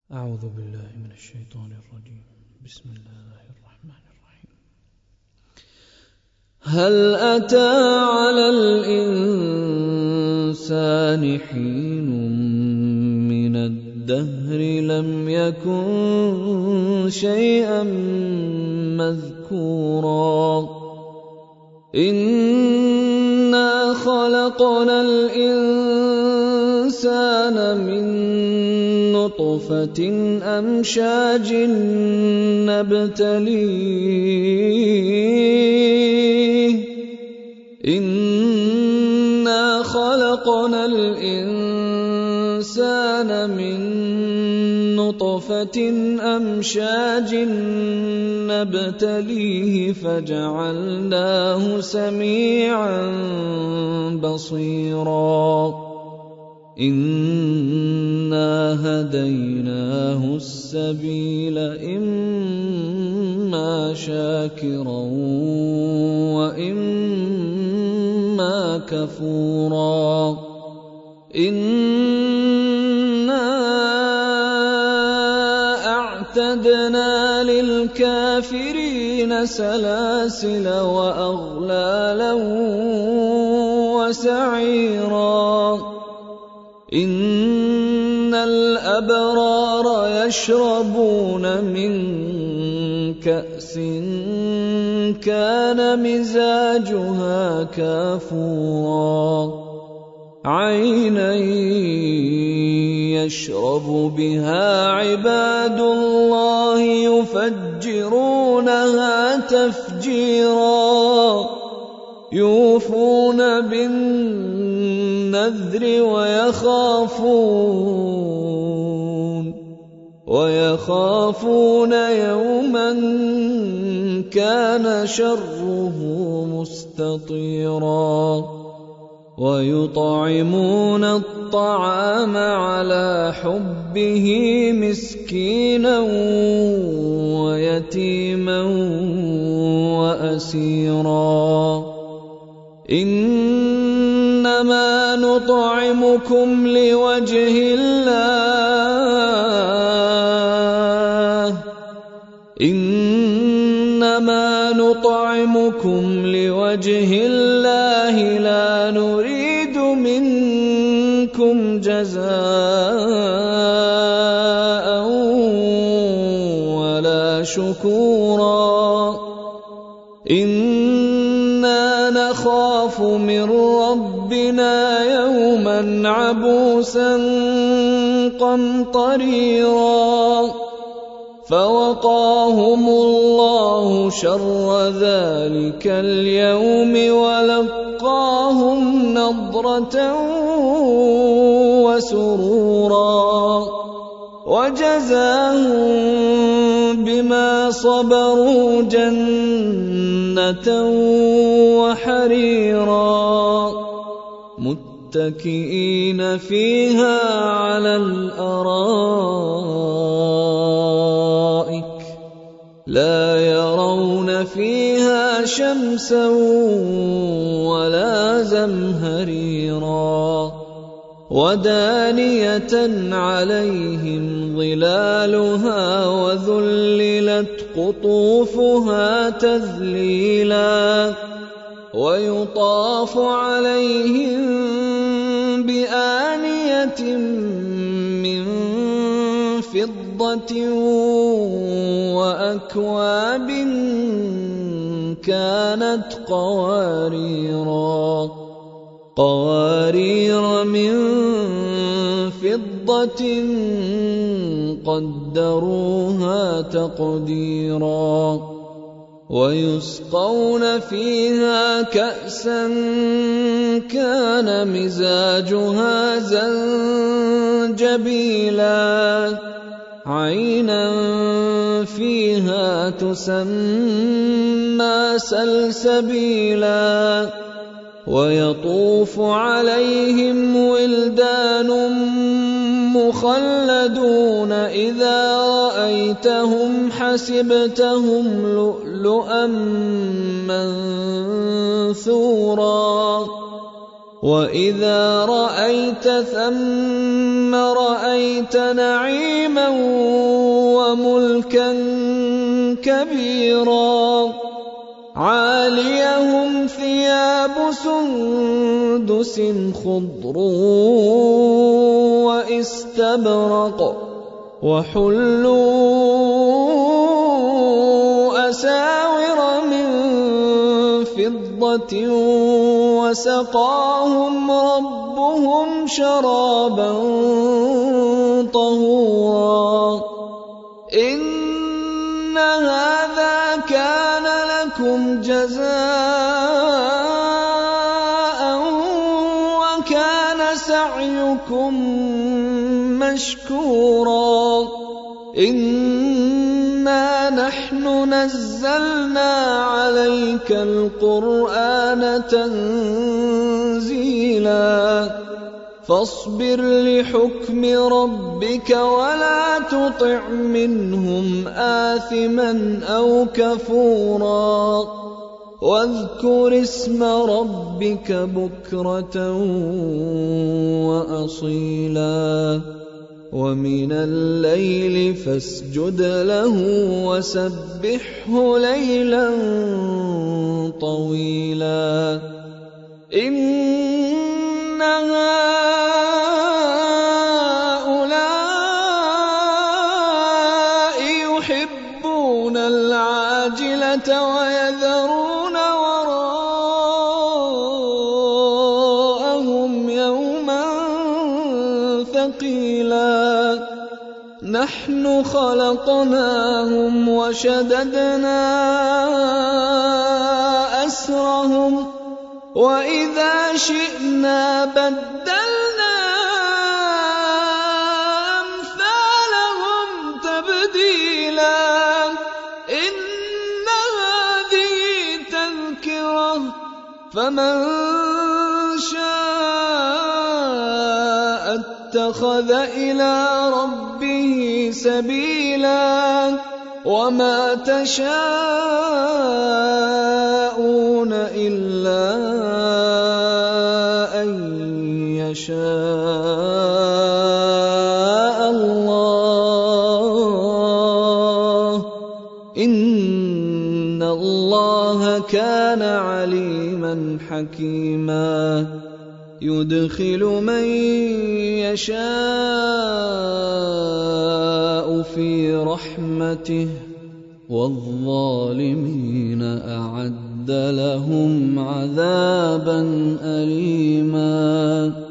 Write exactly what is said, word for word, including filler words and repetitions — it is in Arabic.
أعوذ بالله من الشيطان الرجيم. بسم الله الرحمن الرحيم. هل أتى على الإنسان حين من الدهر لم يكن شيئا مذكورا إنا خلقنا الإنسان من نطفة أمشاج نبتليه إنا خلقنا الإنسان من نطفة أمشاج نبتليه فجعلناه سميعا بصيرا إنا هديناه السبيل إما شاكرا وإما كفورا إنا أعتدنا للكافرين سلاسل وأغلالا وسعيرا إن الأبرار يشربون من كأس كان مزاجها كافورا عينا يشرب بها عباد الله يفجرونها تفجيرا يوفون بالنذر ويخافون ويخافون يوما كان شره مستطيرا ويطعمون الطعام على حبه مسكينا ويتيما وأسيرا إنما نطعمكم لوجه الله إنما نطعمكم لوجه الله لا نريد منكم جزاء ولا شكورا إنا نخاف من ربنا يوما عبوسا قمطريرا فوقاهم الله شر ذلك اليوم ولقاهم نضرة وسرورا وجزاهم بما صبروا جنة وحريرا متكئين فيها على الأرائك لا يرون فيها شمسا ولا زمهريرا ودانية عليهم ظلالها وذللت قطوفها تذليلا ويطاف عليهم بآنية من فضة وأكواب كانت قواريرا قوارير من فضة قدروها تقديرا ويسقون فيها كأسا كان مزاجها زنجبيلا عينا فيها تسمى سلسبيلا ويطوف عليهم ولدان مخلدون إذا رأيتهم حسبتهم لؤلؤا منثورا وإذا رأيت ثم رأيت نعيما وملكا كبيرا عاليهم ثياب سندس خضر واستبرق وحلوا أساور من فضة وسقاهم ربهم شرابا طهورا إن هذا كان لكم جزاء وكان سعيكم مشكورا إنا نحن نزلنا عليك القرآن تنزيلا فاصبر لحكم ربك ولا تطع منهم آثما أو كفورا واذكر اسم ربك بكرة وأصيلا ومن الليل فاسجد له وسبحه ليلا طويلا إن هؤلاء يحبون العاجلة ويذرون وراءهم يوما ثقيلا نحن خلقناهم وشددنا أسرهم وإذا شئنا بدلنا أمثالهم تبديلا إن هذه تذكرة فمن شاء اتخذ إلى ربه سبيلا وما تشاءون إلا أن يشاء الله إن الله كان عليما حكيما يدخل من يشاء في رحمته والظالمين أعد لهم عذابا أليما